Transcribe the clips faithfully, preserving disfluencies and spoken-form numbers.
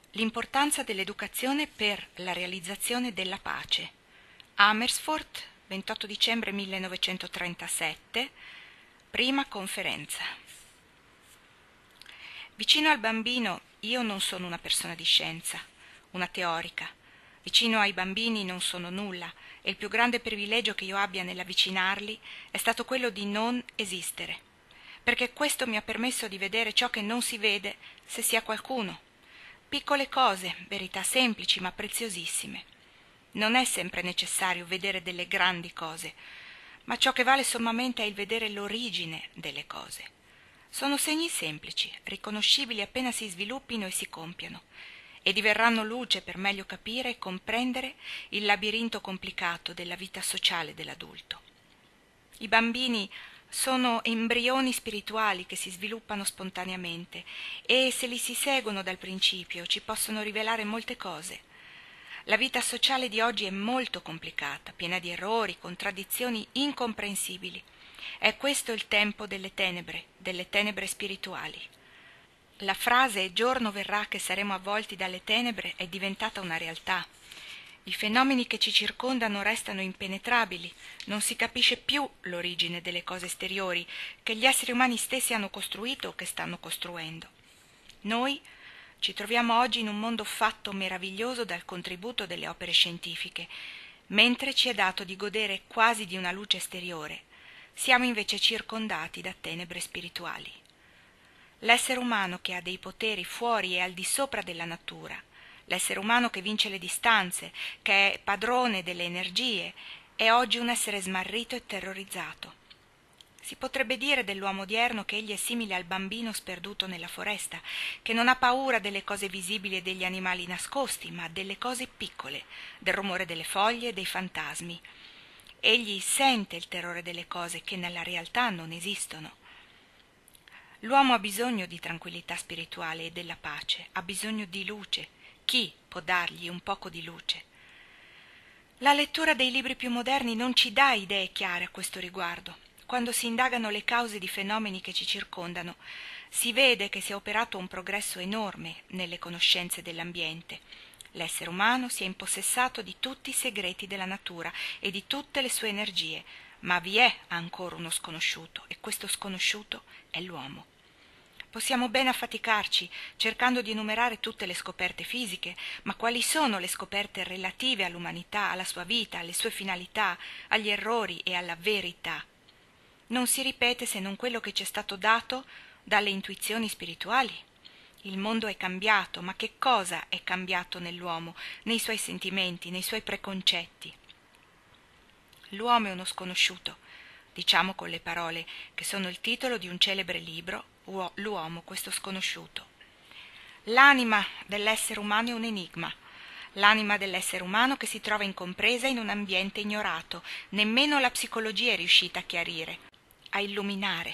L'importanza dell'educazione per la realizzazione della pace. Amersfoort, ventotto dicembre millenovecentotrentasette, prima conferenza. Vicino al bambino io non sono una persona di scienza, una teorica. Vicino ai bambini non sono nulla e il più grande privilegio che io abbia nell'avvicinarli è stato quello di non esistere, perché questo mi ha permesso di vedere ciò che non si vede se si ha qualcuno. Piccole cose, verità semplici ma preziosissime. Non è sempre necessario vedere delle grandi cose, ma ciò che vale sommamente è il vedere l'origine delle cose. Sono segni semplici, riconoscibili appena si sviluppino e si compiano, e diverranno luce per meglio capire e comprendere il labirinto complicato della vita sociale dell'adulto. I bambini sono embrioni spirituali che si sviluppano spontaneamente e se li si seguono dal principio ci possono rivelare molte cose. La vita sociale di oggi è molto complicata, piena di errori, contraddizioni incomprensibili. È questo il tempo delle tenebre, delle tenebre spirituali. La frase «giorno verrà che saremo avvolti dalle tenebre» è diventata una realtà. I fenomeni che ci circondano restano impenetrabili, non si capisce più l'origine delle cose esteriori che gli esseri umani stessi hanno costruito o che stanno costruendo. Noi ci troviamo oggi in un mondo fatto meraviglioso dal contributo delle opere scientifiche, mentre ci è dato di godere quasi di una luce esteriore. Siamo invece circondati da tenebre spirituali. L'essere umano che ha dei poteri fuori e al di sopra della natura, l'essere umano che vince le distanze, che è padrone delle energie, è oggi un essere smarrito e terrorizzato. Si potrebbe dire dell'uomo odierno che egli è simile al bambino sperduto nella foresta, che non ha paura delle cose visibili e degli animali nascosti, ma delle cose piccole, del rumore delle foglie e dei fantasmi. Egli sente il terrore delle cose che nella realtà non esistono. L'uomo ha bisogno di tranquillità spirituale e della pace, ha bisogno di luce. Chi può dargli un poco di luce? La lettura dei libri più moderni non ci dà idee chiare a questo riguardo. Quando si indagano le cause di fenomeni che ci circondano, si vede che si è operato un progresso enorme nelle conoscenze dell'ambiente. L'essere umano si è impossessato di tutti i segreti della natura e di tutte le sue energie, ma vi è ancora uno sconosciuto, e questo sconosciuto è l'uomo. Possiamo ben affaticarci cercando di enumerare tutte le scoperte fisiche, ma quali sono le scoperte relative all'umanità, alla sua vita, alle sue finalità, agli errori e alla verità? Non si ripete se non quello che ci è stato dato dalle intuizioni spirituali. Il mondo è cambiato, ma che cosa è cambiato nell'uomo, nei suoi sentimenti, nei suoi preconcetti? L'uomo è uno sconosciuto, diciamo con le parole che sono il titolo di un celebre libro, L'uomo, questo sconosciuto. L'anima dell'essere umano è un enigma, l'anima dell'essere umano che si trova incompresa in un ambiente ignorato, nemmeno la psicologia è riuscita a chiarire, a illuminare.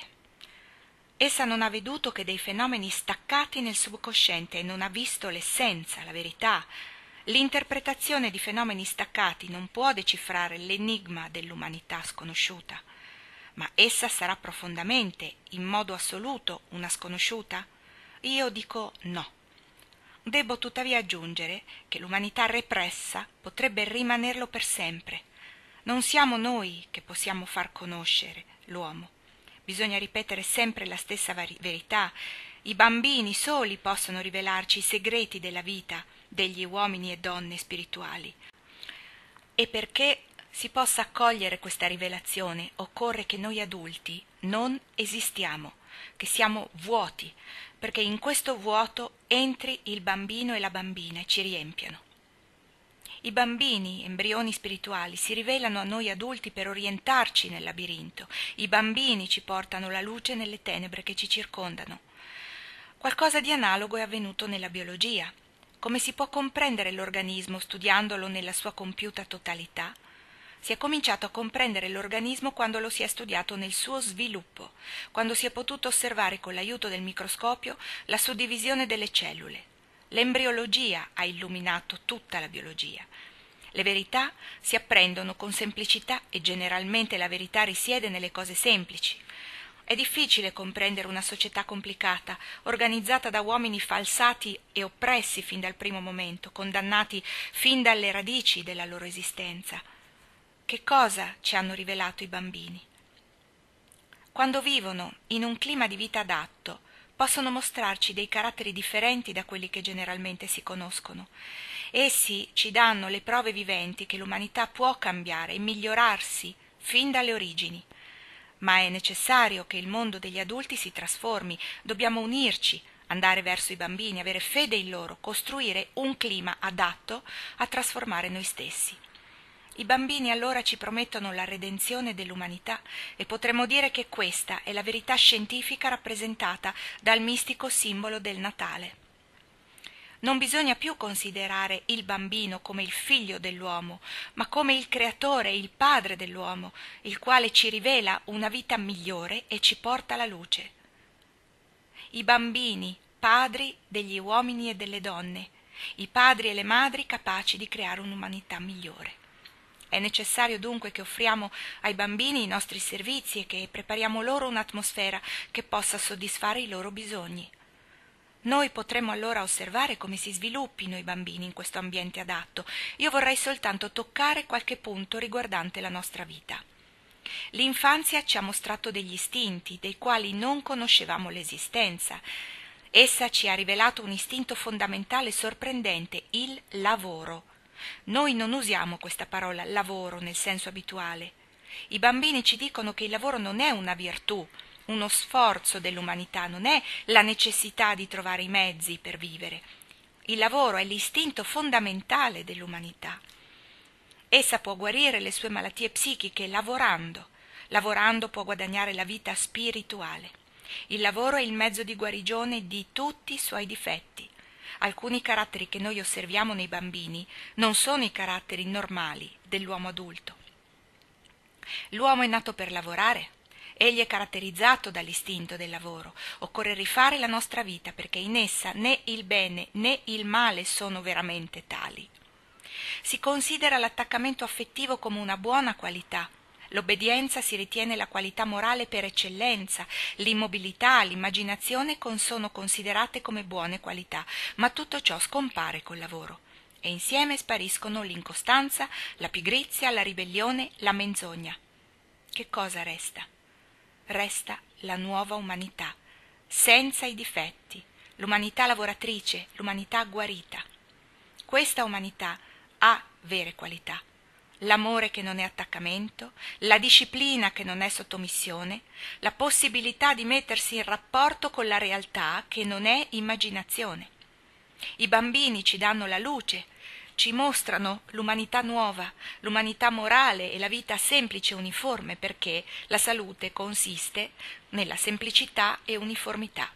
Essa non ha veduto che dei fenomeni staccati nel subconsciente e non ha visto l'essenza, la verità. L'interpretazione di fenomeni staccati non può decifrare l'enigma dell'umanità sconosciuta. Ma essa sarà profondamente, in modo assoluto, una sconosciuta? Io dico no. Debbo tuttavia aggiungere che l'umanità repressa potrebbe rimanerlo per sempre. Non siamo noi che possiamo far conoscere l'uomo. Bisogna ripetere sempre la stessa verità. I bambini soli possono rivelarci i segreti della vita degli uomini e donne spirituali. E perché si possa accogliere questa rivelazione, occorre che noi adulti non esistiamo, che siamo vuoti, perché in questo vuoto entri il bambino e la bambina e ci riempiano. I bambini, embrioni spirituali, si rivelano a noi adulti per orientarci nel labirinto. I bambini ci portano la luce nelle tenebre che ci circondano. Qualcosa di analogo è avvenuto nella biologia. Come si può comprendere l'organismo studiandolo nella sua compiuta totalità? Si è cominciato a comprendere l'organismo quando lo si è studiato nel suo sviluppo, quando si è potuto osservare con l'aiuto del microscopio la suddivisione delle cellule. L'embriologia ha illuminato tutta la biologia. Le verità si apprendono con semplicità e generalmente la verità risiede nelle cose semplici. È difficile comprendere una società complicata, organizzata da uomini falsati e oppressi fin dal primo momento, condannati fin dalle radici della loro esistenza. Che cosa ci hanno rivelato i bambini? Quando vivono in un clima di vita adatto, possono mostrarci dei caratteri differenti da quelli che generalmente si conoscono. Essi ci danno le prove viventi che l'umanità può cambiare e migliorarsi fin dalle origini. Ma è necessario che il mondo degli adulti si trasformi, dobbiamo unirci, andare verso i bambini, avere fede in loro, costruire un clima adatto a trasformare noi stessi. I bambini allora ci promettono la redenzione dell'umanità e potremmo dire che questa è la verità scientifica rappresentata dal mistico simbolo del Natale. Non bisogna più considerare il bambino come il figlio dell'uomo, ma come il creatore, il padre dell'uomo, il quale ci rivela una vita migliore e ci porta alla luce. I bambini, padri degli uomini e delle donne, i padri e le madri capaci di creare un'umanità migliore. È necessario dunque che offriamo ai bambini i nostri servizi e che prepariamo loro un'atmosfera che possa soddisfare i loro bisogni. Noi potremmo allora osservare come si sviluppino i bambini in questo ambiente adatto. Io vorrei soltanto toccare qualche punto riguardante la nostra vita. L'infanzia ci ha mostrato degli istinti dei quali non conoscevamo l'esistenza. Essa ci ha rivelato un istinto fondamentale e sorprendente, il lavoro. Noi non usiamo questa parola lavoro nel senso abituale. I bambini ci dicono che il lavoro non è una virtù, uno sforzo dell'umanità, non è la necessità di trovare i mezzi per vivere. Il lavoro è l'istinto fondamentale dell'umanità. Essa può guarire le sue malattie psichiche lavorando. Lavorando può guadagnare la vita spirituale. Il lavoro è il mezzo di guarigione di tutti i suoi difetti. Alcuni caratteri che noi osserviamo nei bambini non sono i caratteri normali dell'uomo adulto. L'uomo è nato per lavorare, egli è caratterizzato dall'istinto del lavoro. Occorre rifare la nostra vita perché in essa né il bene né il male sono veramente tali. Si considera l'attaccamento affettivo come una buona qualità. L'obbedienza si ritiene la qualità morale per eccellenza, l'immobilità, l'immaginazione sono considerate come buone qualità, ma tutto ciò scompare col lavoro e insieme spariscono l'incostanza, la pigrizia, la ribellione, la menzogna. Che cosa resta? Resta la nuova umanità, senza i difetti, l'umanità lavoratrice, l'umanità guarita. Questa umanità ha vere qualità. L'amore che non è attaccamento, la disciplina che non è sottomissione, la possibilità di mettersi in rapporto con la realtà che non è immaginazione. I bambini ci danno la luce, ci mostrano l'umanità nuova, l'umanità morale e la vita semplice e uniforme, perché la salute consiste nella semplicità e uniformità.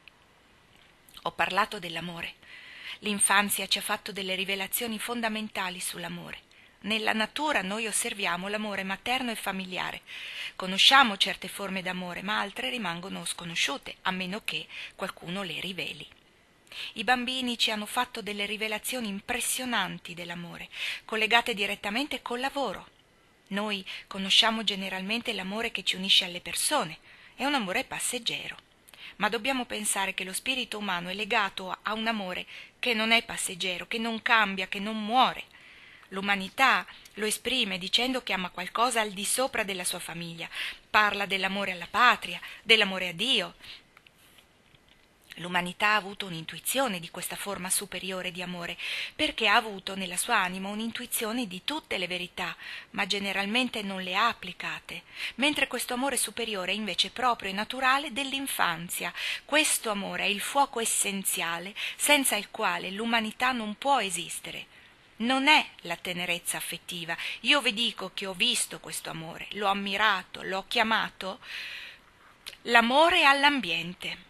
Ho parlato dell'amore. L'infanzia ci ha fatto delle rivelazioni fondamentali sull'amore. Nella natura noi osserviamo l'amore materno e familiare. Conosciamo certe forme d'amore, ma altre rimangono sconosciute, a meno che qualcuno le riveli. I bambini ci hanno fatto delle rivelazioni impressionanti dell'amore, collegate direttamente col lavoro. Noi conosciamo generalmente l'amore che ci unisce alle persone, è un amore passeggero. Ma dobbiamo pensare che lo spirito umano è legato a un amore che non è passeggero, che non cambia, che non muore. L'umanità lo esprime dicendo che ama qualcosa al di sopra della sua famiglia, parla dell'amore alla patria, dell'amore a Dio. L'umanità ha avuto un'intuizione di questa forma superiore di amore, perché ha avuto nella sua anima un'intuizione di tutte le verità, ma generalmente non le ha applicate, mentre questo amore superiore è invece proprio e naturale dell'infanzia. Questo amore è il fuoco essenziale, senza il quale l'umanità non può esistere. Non è la tenerezza affettiva. Io vi dico che ho visto questo amore, l'ho ammirato, l'ho chiamato l'amore all'ambiente.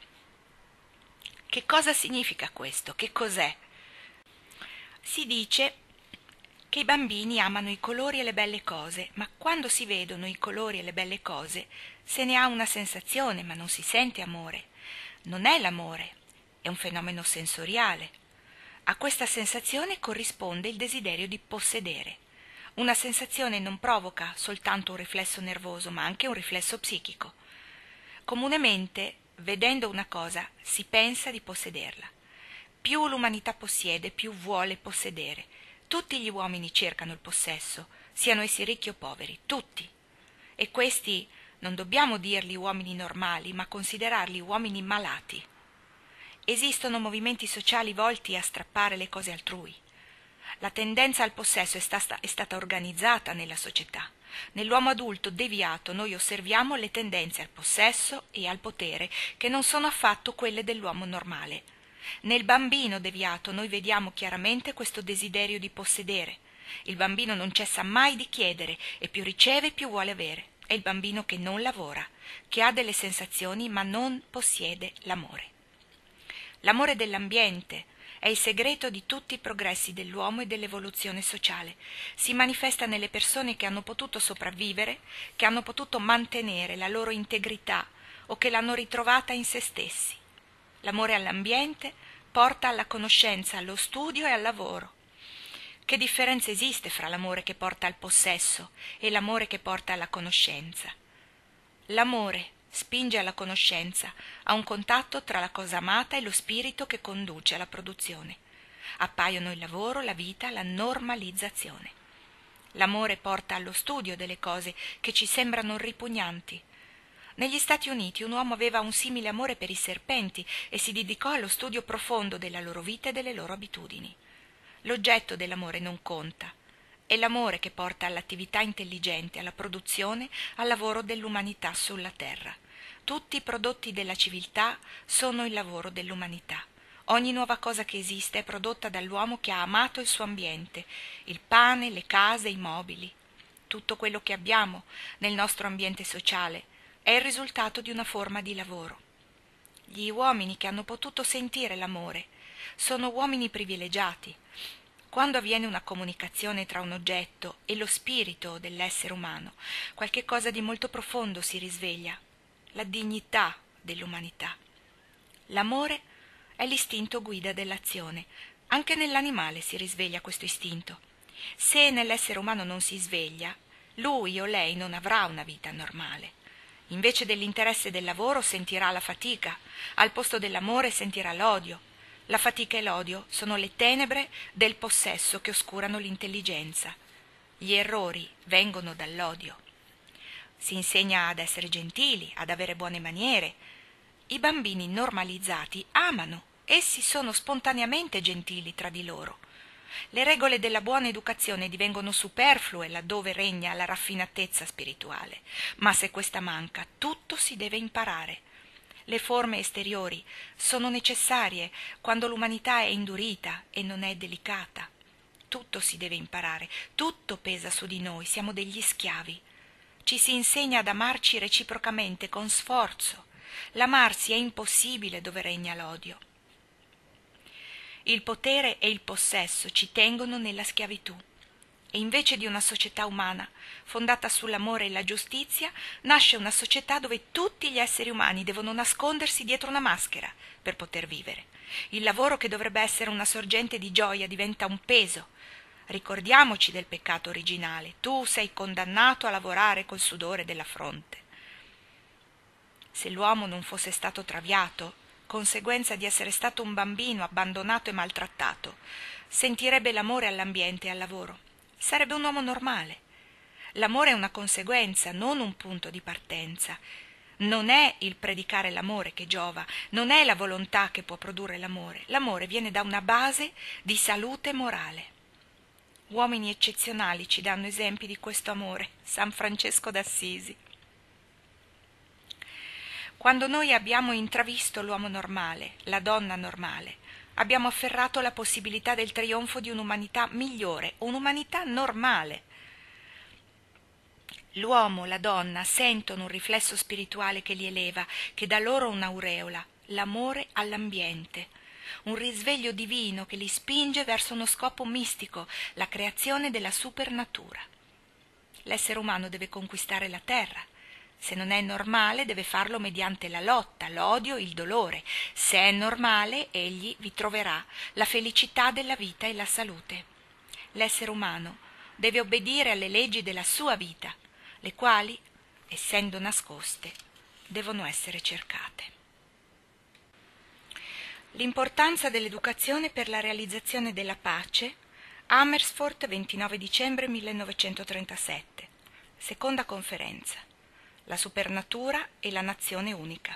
Che cosa significa questo? Che cos'è? Si dice che i bambini amano i colori e le belle cose, ma quando si vedono i colori e le belle cose se ne ha una sensazione, ma non si sente amore. Non è l'amore, è un fenomeno sensoriale. A questa sensazione corrisponde il desiderio di possedere. Una sensazione non provoca soltanto un riflesso nervoso, ma anche un riflesso psichico. Comunemente, vedendo una cosa, si pensa di possederla. Più l'umanità possiede, più vuole possedere. Tutti gli uomini cercano il possesso, siano essi ricchi o poveri, tutti. E questi non dobbiamo dirli uomini normali, ma considerarli uomini malati. Esistono movimenti sociali volti a strappare le cose altrui. La tendenza al possesso è stata, è stata organizzata nella società. Nell'uomo adulto deviato noi osserviamo le tendenze al possesso e al potere che non sono affatto quelle dell'uomo normale. Nel bambino deviato noi vediamo chiaramente questo desiderio di possedere. Il bambino non cessa mai di chiedere e più riceve più vuole avere. È il bambino che non lavora, che ha delle sensazioni ma non possiede l'amore. L'amore dell'ambiente è il segreto di tutti i progressi dell'uomo e dell'evoluzione sociale. Si manifesta nelle persone che hanno potuto sopravvivere, che hanno potuto mantenere la loro integrità o che l'hanno ritrovata in se stessi. L'amore all'ambiente porta alla conoscenza, allo studio e al lavoro. Che differenza esiste fra l'amore che porta al possesso e l'amore che porta alla conoscenza? L'amore spinge alla conoscenza, a un contatto tra la cosa amata e lo spirito che conduce alla produzione. Appaiono il lavoro, la vita, la normalizzazione. L'amore porta allo studio delle cose che ci sembrano ripugnanti. Negli Stati Uniti un uomo aveva un simile amore per i serpenti e si dedicò allo studio profondo della loro vita e delle loro abitudini. L'oggetto dell'amore non conta. È l'amore che porta all'attività intelligente, alla produzione, al lavoro dell'umanità sulla terra. Tutti i prodotti della civiltà sono il lavoro dell'umanità. Ogni nuova cosa che esiste è prodotta dall'uomo che ha amato il suo ambiente, il pane, le case, i mobili. Tutto quello che abbiamo nel nostro ambiente sociale è il risultato di una forma di lavoro. Gli uomini che hanno potuto sentire l'amore sono uomini privilegiati. Quando avviene una comunicazione tra un oggetto e lo spirito dell'essere umano, qualche cosa di molto profondo si risveglia, la dignità dell'umanità. L'amore è l'istinto guida dell'azione. Anche nell'animale si risveglia questo istinto. Se nell'essere umano non si sveglia, lui o lei non avrà una vita normale. Invece dell'interesse del lavoro sentirà la fatica, al posto dell'amore sentirà l'odio. La fatica e l'odio sono le tenebre del possesso che oscurano l'intelligenza. Gli errori vengono dall'odio. Si insegna ad essere gentili, ad avere buone maniere. I bambini normalizzati amano, essi sono spontaneamente gentili tra di loro. Le regole della buona educazione divengono superflue laddove regna la raffinatezza spirituale, ma se questa manca, tutto si deve imparare. Le forme esteriori sono necessarie quando l'umanità è indurita e non è delicata. Tutto si deve imparare, tutto pesa su di noi, siamo degli schiavi. Ci si insegna ad amarci reciprocamente con sforzo. L'amarsi è impossibile dove regna l'odio. Il potere e il possesso ci tengono nella schiavitù. E invece di una società umana fondata sull'amore e la giustizia, nasce una società dove tutti gli esseri umani devono nascondersi dietro una maschera per poter vivere. Il lavoro che dovrebbe essere una sorgente di gioia diventa un peso. Ricordiamoci del peccato originale. Tu sei condannato a lavorare col sudore della fronte. Se l'uomo non fosse stato traviato, conseguenza di essere stato un bambino abbandonato e maltrattato, sentirebbe l'amore all'ambiente e al lavoro. Sarebbe un uomo normale. L'amore è una conseguenza, non un punto di partenza. Non è il predicare l'amore che giova, non è la volontà che può produrre l'amore. L'amore viene da una base di salute morale. Uomini eccezionali ci danno esempi di questo amore. San Francesco d'Assisi. Quando noi abbiamo intravisto l'uomo normale, la donna normale, abbiamo afferrato la possibilità del trionfo di un'umanità migliore, un'umanità normale. L'uomo, la donna sentono un riflesso spirituale che li eleva, che dà loro un'aureola, l'amore all'ambiente, un risveglio divino che li spinge verso uno scopo mistico, la creazione della supernatura. L'essere umano deve conquistare la terra. Se non è normale, deve farlo mediante la lotta, l'odio, il dolore. Se è normale, egli vi troverà la felicità della vita e la salute. L'essere umano deve obbedire alle leggi della sua vita, le quali, essendo nascoste, devono essere cercate. L'importanza dell'educazione per la realizzazione della pace, Amersfoort, ventinove dicembre millenovecentotrentasette, seconda conferenza, la supernatura e la nazione unica.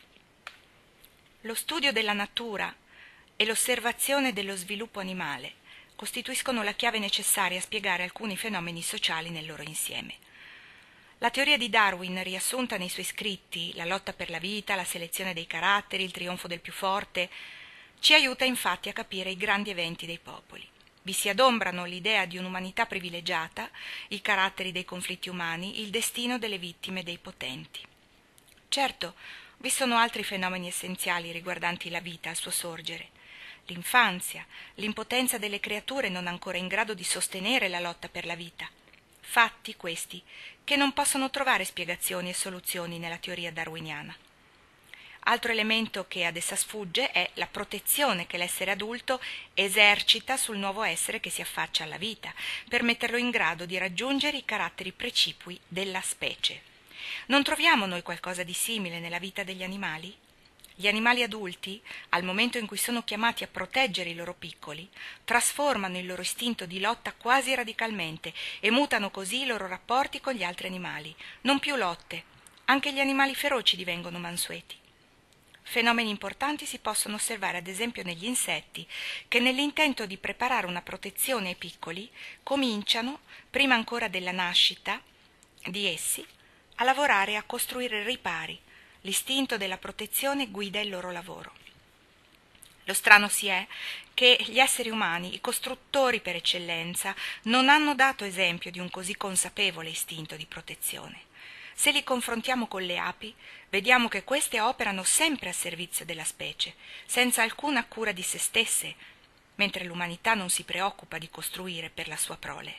Lo studio della natura e l'osservazione dello sviluppo animale costituiscono la chiave necessaria a spiegare alcuni fenomeni sociali nel loro insieme. La teoria di Darwin, riassunta nei suoi scritti, la lotta per la vita, la selezione dei caratteri, il trionfo del più forte, ci aiuta infatti a capire i grandi eventi dei popoli. Vi si adombrano l'idea di un'umanità privilegiata, i caratteri dei conflitti umani, il destino delle vittime dei potenti. Certo, vi sono altri fenomeni essenziali riguardanti la vita al suo sorgere. L'infanzia, l'impotenza delle creature non ancora in grado di sostenere la lotta per la vita. Fatti questi che non possono trovare spiegazioni e soluzioni nella teoria darwiniana. Altro elemento che ad essa sfugge è la protezione che l'essere adulto esercita sul nuovo essere che si affaccia alla vita, per metterlo in grado di raggiungere i caratteri precipui della specie. Non troviamo noi qualcosa di simile nella vita degli animali? Gli animali adulti, al momento in cui sono chiamati a proteggere i loro piccoli, trasformano il loro istinto di lotta quasi radicalmente e mutano così i loro rapporti con gli altri animali. Non più lotte, anche gli animali feroci divengono mansueti. Fenomeni importanti si possono osservare ad esempio negli insetti, che nell'intento di preparare una protezione ai piccoli, cominciano, prima ancora della nascita di essi, a lavorare e a costruire ripari. L'istinto della protezione guida il loro lavoro. Lo strano si è che gli esseri umani, i costruttori per eccellenza, non hanno dato esempio di un così consapevole istinto di protezione. Se li confrontiamo con le api, vediamo che queste operano sempre a servizio della specie, senza alcuna cura di se stesse, mentre l'umanità non si preoccupa di costruire per la sua prole.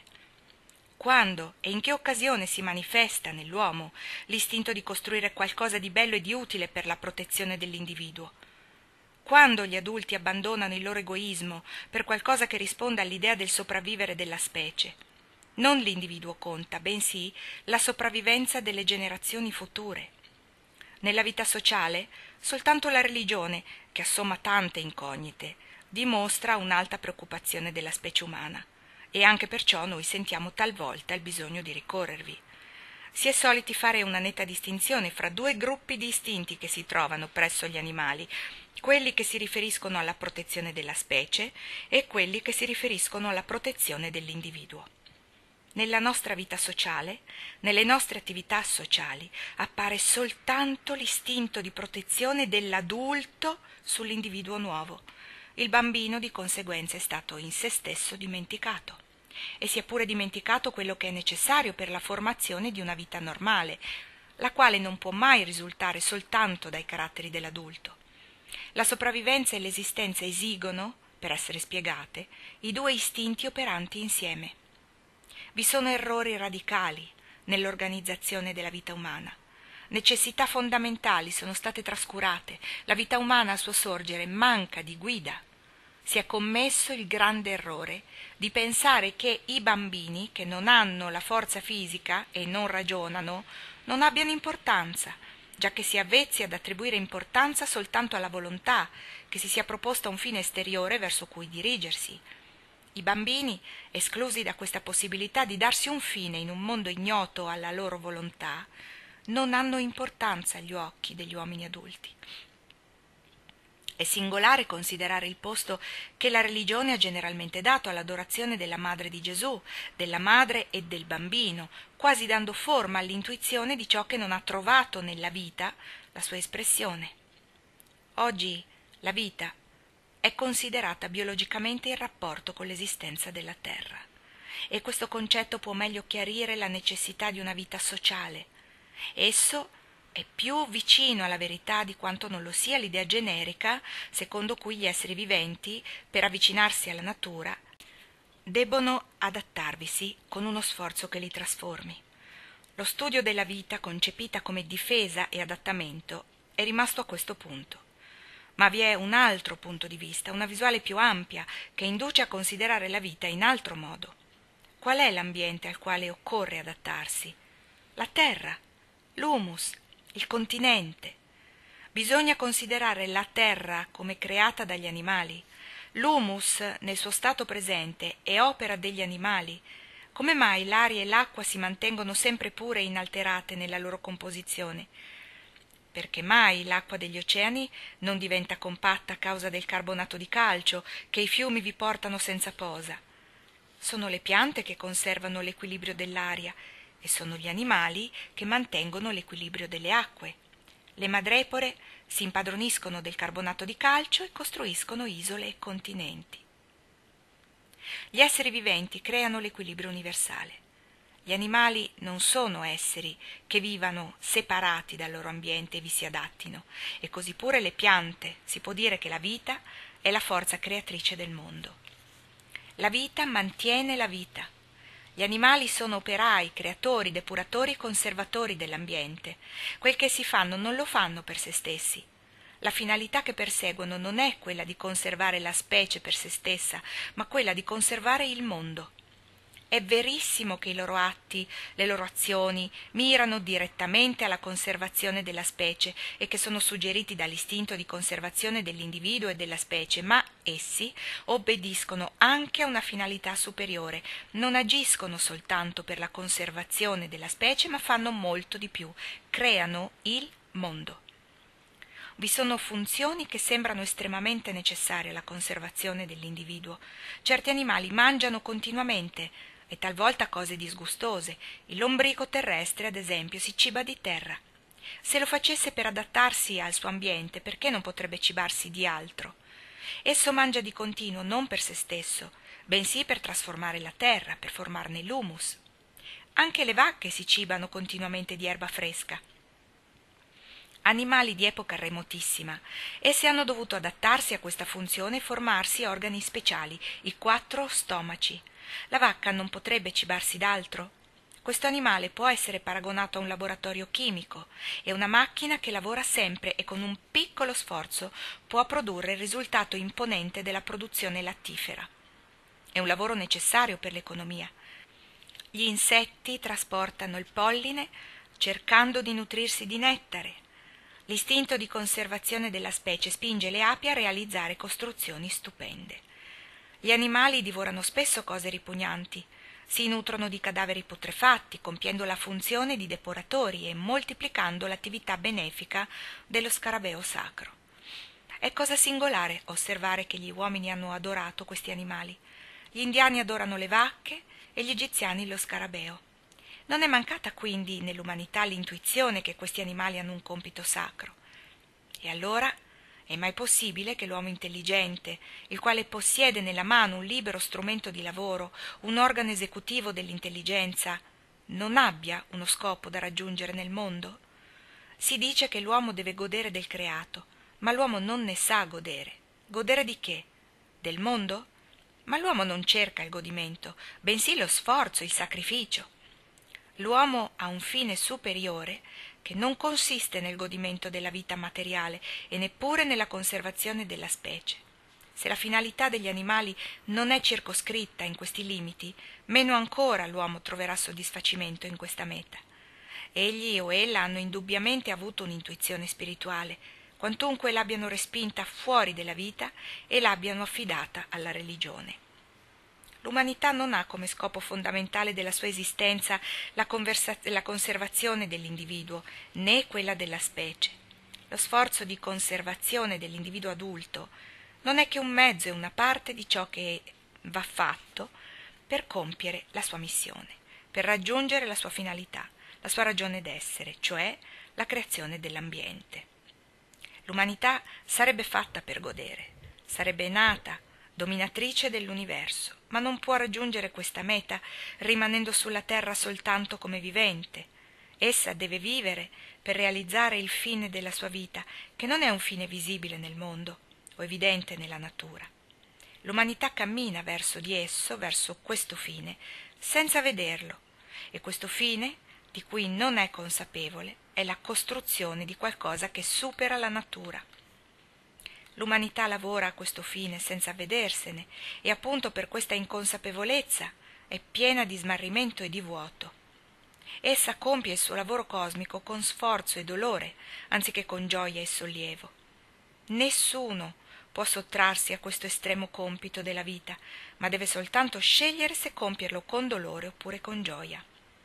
Quando e in che occasione si manifesta nell'uomo l'istinto di costruire qualcosa di bello e di utile per la protezione dell'individuo? Quando gli adulti abbandonano il loro egoismo per qualcosa che risponda all'idea del sopravvivere della specie? Non l'individuo conta, bensì la sopravvivenza delle generazioni future. Nella vita sociale, soltanto la religione, che assomma tante incognite, dimostra un'alta preoccupazione della specie umana. E anche perciò noi sentiamo talvolta il bisogno di ricorrervi. Si è soliti fare una netta distinzione fra due gruppi di istinti che si trovano presso gli animali, quelli che si riferiscono alla protezione della specie e quelli che si riferiscono alla protezione dell'individuo. Nella nostra vita sociale, nelle nostre attività sociali, appare soltanto l'istinto di protezione dell'adulto sull'individuo nuovo. Il bambino di conseguenza è stato in se stesso dimenticato. E si è pure dimenticato quello che è necessario per la formazione di una vita normale, la quale non può mai risultare soltanto dai caratteri dell'adulto. La sopravvivenza e l'esistenza esigono, per essere spiegate, i due istinti operanti insieme. Vi sono errori radicali nell'organizzazione della vita umana. Necessità fondamentali sono state trascurate, la vita umana al suo sorgere manca di guida. Si è commesso il grande errore di pensare che i bambini, che non hanno la forza fisica e non ragionano, non abbiano importanza, giacché si è avvezzi ad attribuire importanza soltanto alla volontà, che si sia proposta un fine esteriore verso cui dirigersi. I bambini, esclusi da questa possibilità di darsi un fine in un mondo ignoto alla loro volontà, non hanno importanza agli occhi degli uomini adulti. È singolare considerare il posto che la religione ha generalmente dato all'adorazione della Madre di Gesù, della madre e del bambino, quasi dando forma all'intuizione di ciò che non ha trovato nella vita la sua espressione. Oggi la vita è considerata biologicamente in rapporto con l'esistenza della Terra, e questo concetto può meglio chiarire la necessità di una vita sociale. Esso è più vicino alla verità di quanto non lo sia l'idea generica secondo cui gli esseri viventi, per avvicinarsi alla natura, debbono adattarvisi con uno sforzo che li trasformi. Lo studio della vita, concepita come difesa e adattamento, è rimasto a questo punto. Ma vi è un altro punto di vista, una visuale più ampia, che induce a considerare la vita in altro modo. Qual è l'ambiente al quale occorre adattarsi? La terra, l'humus, il continente. Bisogna considerare la terra come creata dagli animali. L'humus, nel suo stato presente, è opera degli animali. Come mai l'aria e l'acqua si mantengono sempre pure e inalterate nella loro composizione? Perché mai l'acqua degli oceani non diventa compatta a causa del carbonato di calcio che i fiumi vi portano senza posa? Sono le piante che conservano l'equilibrio dell'aria e sono gli animali che mantengono l'equilibrio delle acque. Le madrepore si impadroniscono del carbonato di calcio e costruiscono isole e continenti. Gli esseri viventi creano l'equilibrio universale. Gli animali non sono esseri che vivano separati dal loro ambiente e vi si adattino, e così pure le piante. Si può dire che la vita è la forza creatrice del mondo. La vita mantiene la vita. Gli animali sono operai, creatori, depuratori e conservatori dell'ambiente. Quel che si fanno non lo fanno per se stessi. La finalità che perseguono non è quella di conservare la specie per se stessa, ma quella di conservare il mondo. È verissimo che i loro atti, le loro azioni, mirano direttamente alla conservazione della specie e che sono suggeriti dall'istinto di conservazione dell'individuo e della specie, ma essi obbediscono anche a una finalità superiore, non agiscono soltanto per la conservazione della specie, ma fanno molto di più, creano il mondo. Vi sono funzioni che sembrano estremamente necessarie alla conservazione dell'individuo. Certi animali mangiano continuamente, e talvolta cose disgustose. Il lombrico terrestre, ad esempio, si ciba di terra. Se lo facesse per adattarsi al suo ambiente, perché non potrebbe cibarsi di altro? Esso mangia di continuo non per se stesso, bensì per trasformare la terra, per formarne l'humus. Anche le vacche si cibano continuamente di erba fresca. Animali di epoca remotissima, esse hanno dovuto adattarsi a questa funzione e formarsi organi speciali, i quattro stomaci. La vacca non potrebbe cibarsi d'altro. Questo animale può essere paragonato a un laboratorio chimico, è una macchina che lavora sempre e con un piccolo sforzo può produrre il risultato imponente della produzione lattifera. È un lavoro necessario per l'economia. Gli insetti trasportano il polline cercando di nutrirsi di nettare. L'istinto di conservazione della specie spinge le api a realizzare costruzioni stupende. Gli animali divorano spesso cose ripugnanti, si nutrono di cadaveri putrefatti, compiendo la funzione di depuratori e moltiplicando l'attività benefica dello scarabeo sacro. È cosa singolare osservare che gli uomini hanno adorato questi animali. Gli indiani adorano le vacche e gli egiziani lo scarabeo. Non è mancata quindi nell'umanità l'intuizione che questi animali hanno un compito sacro. E allora è mai possibile che l'uomo intelligente, il quale possiede nella mano un libero strumento di lavoro, un organo esecutivo dell'intelligenza, non abbia uno scopo da raggiungere nel mondo? Si dice che l'uomo deve godere del creato, ma l'uomo non ne sa godere. Godere di che? Del mondo? Ma l'uomo non cerca il godimento, bensì lo sforzo, il sacrificio. L'uomo ha un fine superiore che non consiste nel godimento della vita materiale e neppure nella conservazione della specie. Se la finalità degli animali non è circoscritta in questi limiti, meno ancora l'uomo troverà soddisfacimento in questa meta. Egli o ella hanno indubbiamente avuto un'intuizione spirituale, quantunque l'abbiano respinta fuori della vita e l'abbiano affidata alla religione. L'umanità non ha come scopo fondamentale della sua esistenza la, conversa- la conservazione dell'individuo, né quella della specie. Lo sforzo di conservazione dell'individuo adulto non è che un mezzo e una parte di ciò che va fatto per compiere la sua missione, per raggiungere la sua finalità, la sua ragione d'essere, cioè la creazione dell'ambiente. L'umanità sarebbe fatta per godere, sarebbe nata dominatrice dell'universo, ma non può raggiungere questa meta rimanendo sulla terra soltanto come vivente. Essa deve vivere per realizzare il fine della sua vita, che non è un fine visibile nel mondo o evidente nella natura. L'umanità cammina verso di esso, verso questo fine, senza vederlo, e questo fine, di cui non è consapevole, è la costruzione di qualcosa che supera la natura. L'umanità lavora a questo fine senza avvedersene e appunto per questa inconsapevolezza è piena di smarrimento e di vuoto. Essa compie il suo lavoro cosmico con sforzo e dolore, anziché con gioia e sollievo. Nessuno può sottrarsi a questo estremo compito della vita, ma deve soltanto scegliere se compierlo con dolore oppure con gioia.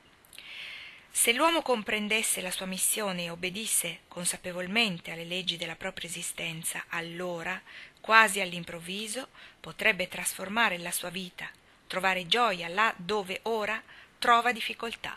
Se l'uomo comprendesse la sua missione e obbedisse consapevolmente alle leggi della propria esistenza, allora, quasi all'improvviso, potrebbe trasformare la sua vita, trovare gioia là dove ora trova difficoltà.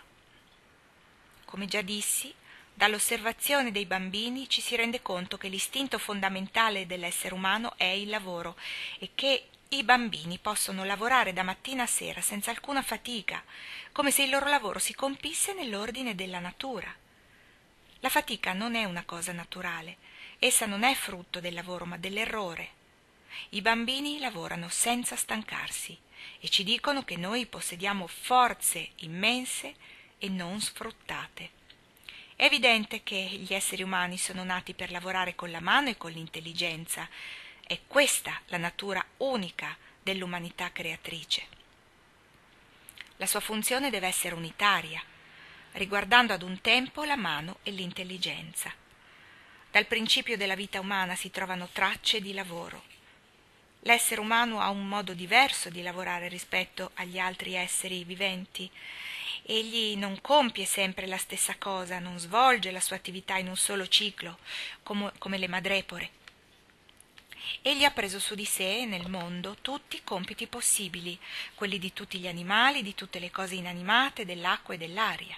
Come già dissi, dall'osservazione dei bambini ci si rende conto che l'istinto fondamentale dell'essere umano è il lavoro e che i bambini possono lavorare da mattina a sera senza alcuna fatica, come se il loro lavoro si compisse nell'ordine della natura. La fatica non è una cosa naturale, essa non è frutto del lavoro ma dell'errore. I bambini lavorano senza stancarsi e ci dicono che noi possediamo forze immense e non sfruttate. È evidente che gli esseri umani sono nati per lavorare con la mano e con l'intelligenza. È questa la natura unica dell'umanità creatrice. La sua funzione deve essere unitaria, riguardando ad un tempo la mano e l'intelligenza. Dal principio della vita umana si trovano tracce di lavoro. L'essere umano ha un modo diverso di lavorare rispetto agli altri esseri viventi. Egli non compie sempre la stessa cosa, non svolge la sua attività in un solo ciclo, come, come le madrepore. Egli ha preso su di sé, nel mondo, tutti i compiti possibili, quelli di tutti gli animali, di tutte le cose inanimate, dell'acqua e dell'aria.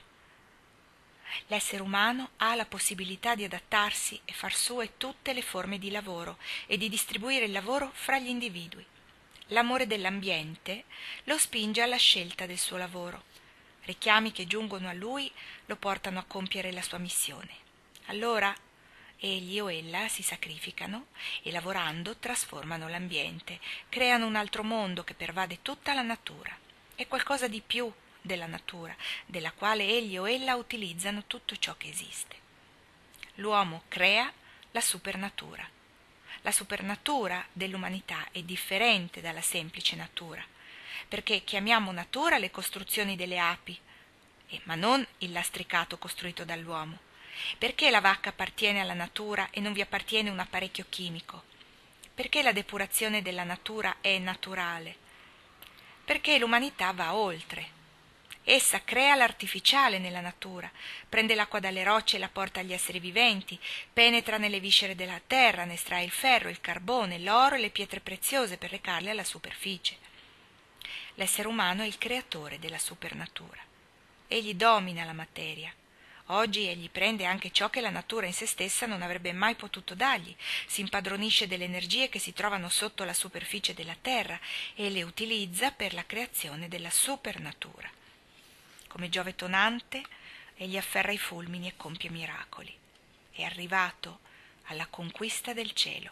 L'essere umano ha la possibilità di adattarsi e far sue tutte le forme di lavoro e di distribuire il lavoro fra gli individui. L'amore dell'ambiente lo spinge alla scelta del suo lavoro. Richiami che giungono a lui lo portano a compiere la sua missione. Allora egli o ella si sacrificano e lavorando trasformano l'ambiente, creano un altro mondo che pervade tutta la natura. È qualcosa di più della natura, della quale egli o ella utilizzano tutto ciò che esiste. L'uomo crea la supernatura. La supernatura dell'umanità è differente dalla semplice natura, perché chiamiamo natura le costruzioni delle api, eh, ma non il lastricato costruito dall'uomo. Perché la vacca appartiene alla natura e non vi appartiene un apparecchio chimico? Perché la depurazione della natura è naturale? Perché l'umanità va oltre. Essa crea l'artificiale nella natura, prende l'acqua dalle rocce e la porta agli esseri viventi, penetra nelle viscere della terra, ne estrae il ferro, il carbone, l'oro e le pietre preziose per recarle alla superficie. L'essere umano è il creatore della supernatura. Egli domina la materia. Oggi egli prende anche ciò che la natura in se stessa non avrebbe mai potuto dargli, si impadronisce delle energie che si trovano sotto la superficie della terra e le utilizza per la creazione della supernatura. Come Giove tonante, egli afferra i fulmini e compie miracoli. È arrivato alla conquista del cielo.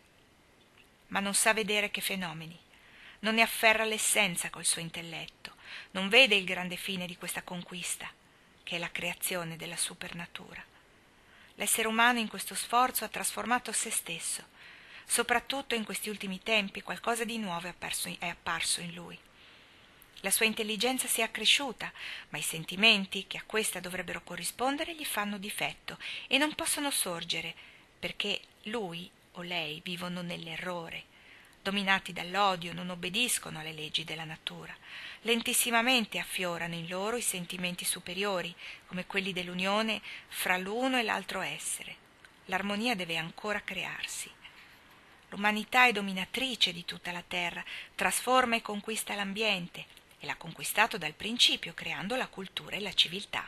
Ma non sa vedere che fenomeni, non ne afferra l'essenza col suo intelletto, non vede il grande fine di questa conquista, che è la creazione della supernatura. L'essere umano in questo sforzo ha trasformato se stesso. Soprattutto in questi ultimi tempi qualcosa di nuovo è apparso, è apparso in lui. La sua intelligenza si è accresciuta, ma i sentimenti che a questa dovrebbero corrispondere gli fanno difetto e non possono sorgere, perché lui o lei vivono nell'errore. Dominati dall'odio non obbediscono alle leggi della natura. Lentissimamente affiorano in loro i sentimenti superiori, come quelli dell'unione fra l'uno e l'altro essere. L'armonia deve ancora crearsi. L'umanità è dominatrice di tutta la terra, trasforma e conquista l'ambiente, e l'ha conquistato dal principio, creando la cultura e la civiltà.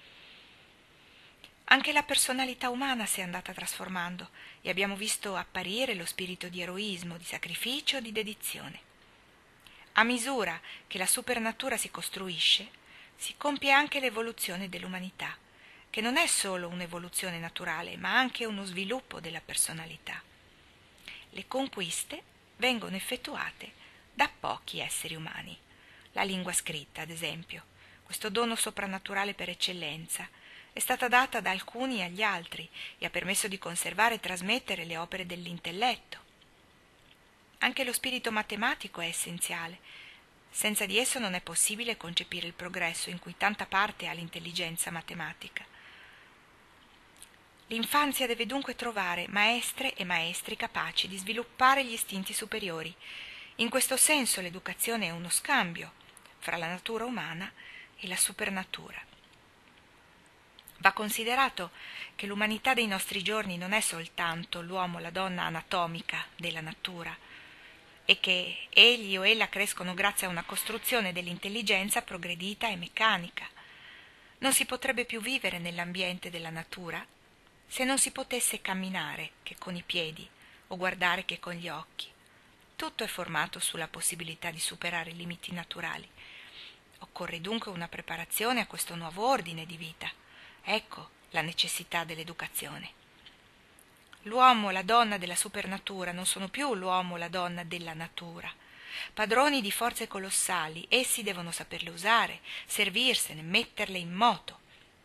Anche la personalità umana si è andata trasformando e abbiamo visto apparire lo spirito di eroismo, di sacrificio, di dedizione. A misura che la supernatura si costruisce, si compie anche l'evoluzione dell'umanità, che non è solo un'evoluzione naturale, ma anche uno sviluppo della personalità. Le conquiste vengono effettuate da pochi esseri umani. La lingua scritta, ad esempio, questo dono soprannaturale per eccellenza, è stata data da alcuni agli altri e ha permesso di conservare e trasmettere le opere dell'intelletto. Anche lo spirito matematico è essenziale. Senza di esso non è possibile concepire il progresso in cui tanta parte ha l'intelligenza matematica. L'infanzia deve dunque trovare maestre e maestri capaci di sviluppare gli istinti superiori. In questo senso l'educazione è uno scambio fra la natura umana e la supernatura. Va considerato che l'umanità dei nostri giorni non è soltanto l'uomo o la donna anatomica della natura, e che egli o ella crescono grazie a una costruzione dell'intelligenza progredita e meccanica. Non si potrebbe più vivere nell'ambiente della natura se non si potesse camminare che con i piedi o guardare che con gli occhi. Tutto è formato sulla possibilità di superare i limiti naturali. Occorre dunque una preparazione a questo nuovo ordine di vita. Ecco la necessità dell'educazione. L'uomo e la donna della supernatura non sono più l'uomo o la donna della natura. Padroni di forze colossali, essi devono saperle usare, servirsene, metterle in moto.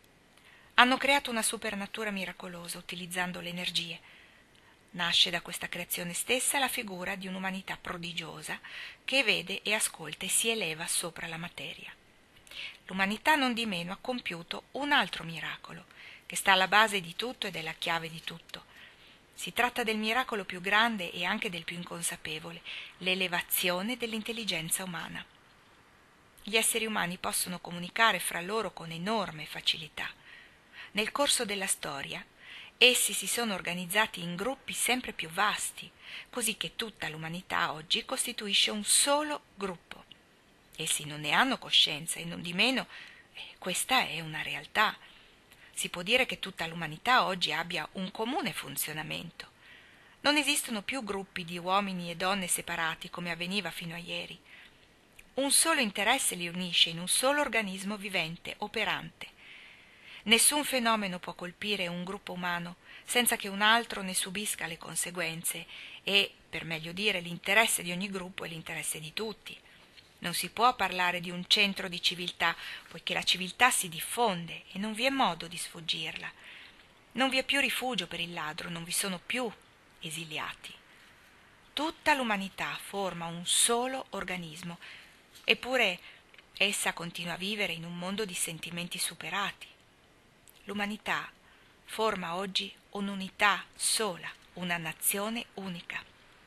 Hanno creato una supernatura miracolosa utilizzando le energie. Nasce da questa creazione stessa la figura di un'umanità prodigiosa che vede e ascolta e si eleva sopra la materia. L'umanità non di meno ha compiuto un altro miracolo, che sta alla base di tutto ed è la chiave di tutto. Si tratta del miracolo più grande e anche del più inconsapevole, l'elevazione dell'intelligenza umana. Gli esseri umani possono comunicare fra loro con enorme facilità. Nel corso della storia, essi si sono organizzati in gruppi sempre più vasti, così che tutta l'umanità oggi costituisce un solo gruppo. Essi non ne hanno coscienza e non di meno eh, questa è una realtà. Si può dire che tutta l'umanità oggi abbia un comune funzionamento. Non esistono più gruppi di uomini e donne separati come avveniva fino a ieri. Un solo interesse li unisce in un solo organismo vivente, operante. Nessun fenomeno può colpire un gruppo umano senza che un altro ne subisca le conseguenze e, per meglio dire, l'interesse di ogni gruppo è l'interesse di tutti. Non si può parlare di un centro di civiltà, poiché la civiltà si diffonde e non vi è modo di sfuggirla. Non vi è più rifugio per il ladro, non vi sono più esiliati. Tutta l'umanità forma un solo organismo, eppure essa continua a vivere in un mondo di sentimenti superati. L'umanità forma oggi un'unità sola, una nazione unica.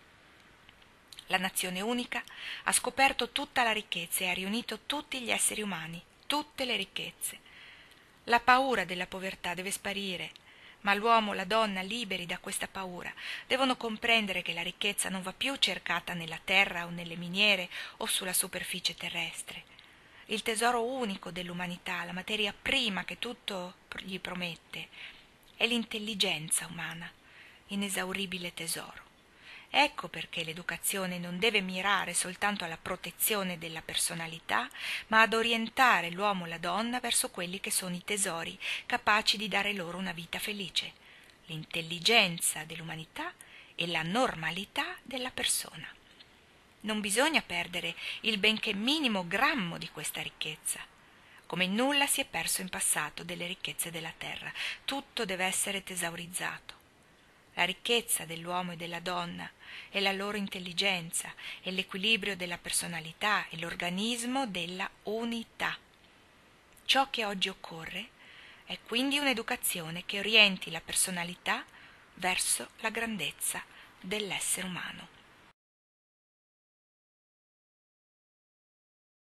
La nazione unica ha scoperto tutta la ricchezza e ha riunito tutti gli esseri umani, tutte le ricchezze. La paura della povertà deve sparire, ma l'uomo e la donna, liberi da questa paura, devono comprendere che la ricchezza non va più cercata nella terra o nelle miniere o sulla superficie terrestre. Il tesoro unico dell'umanità, la materia prima che tutto gli promette, è l'intelligenza umana, inesauribile tesoro. Ecco perché l'educazione non deve mirare soltanto alla protezione della personalità, ma ad orientare l'uomo e la donna verso quelli che sono i tesori capaci di dare loro una vita felice, l'intelligenza dell'umanità e la normalità della persona. Non bisogna perdere il benché minimo grammo di questa ricchezza. Come in nulla si è perso in passato delle ricchezze della terra, tutto deve essere tesaurizzato. La ricchezza dell'uomo e della donna è la loro intelligenza, è l'equilibrio della personalità, è l'organismo della unità. Ciò che oggi occorre è quindi un'educazione che orienti la personalità verso la grandezza dell'essere umano.